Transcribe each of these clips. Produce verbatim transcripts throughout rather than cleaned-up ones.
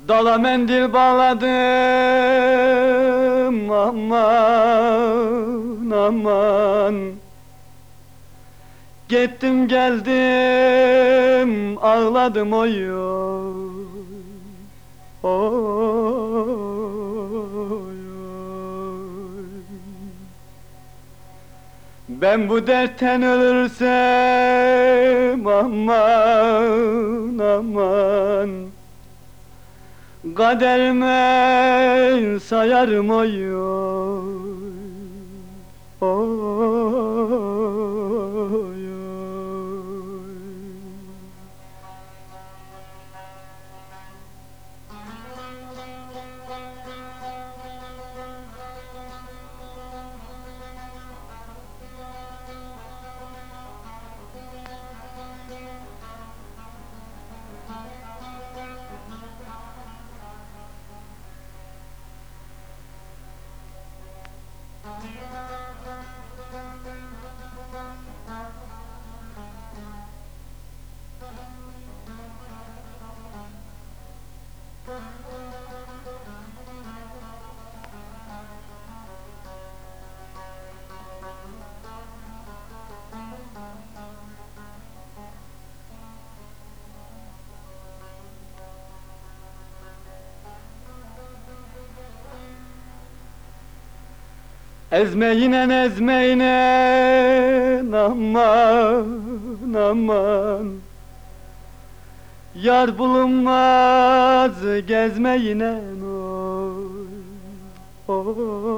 Dala mendil bağladım, aman aman. Gittim geldim ağladım oy oy oy oy. Ben bu dertten ölürsem aman aman, kaderime sayarım oy oy oy oy. Ezmeyinen ezmeyinen aman aman, yar bulunmaz gezmeyinen oy oy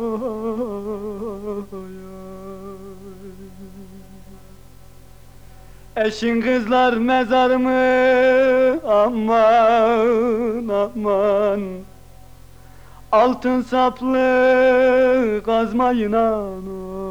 oy. Eşin kızlar mezar mı aman aman, altın saplı kazmayın an.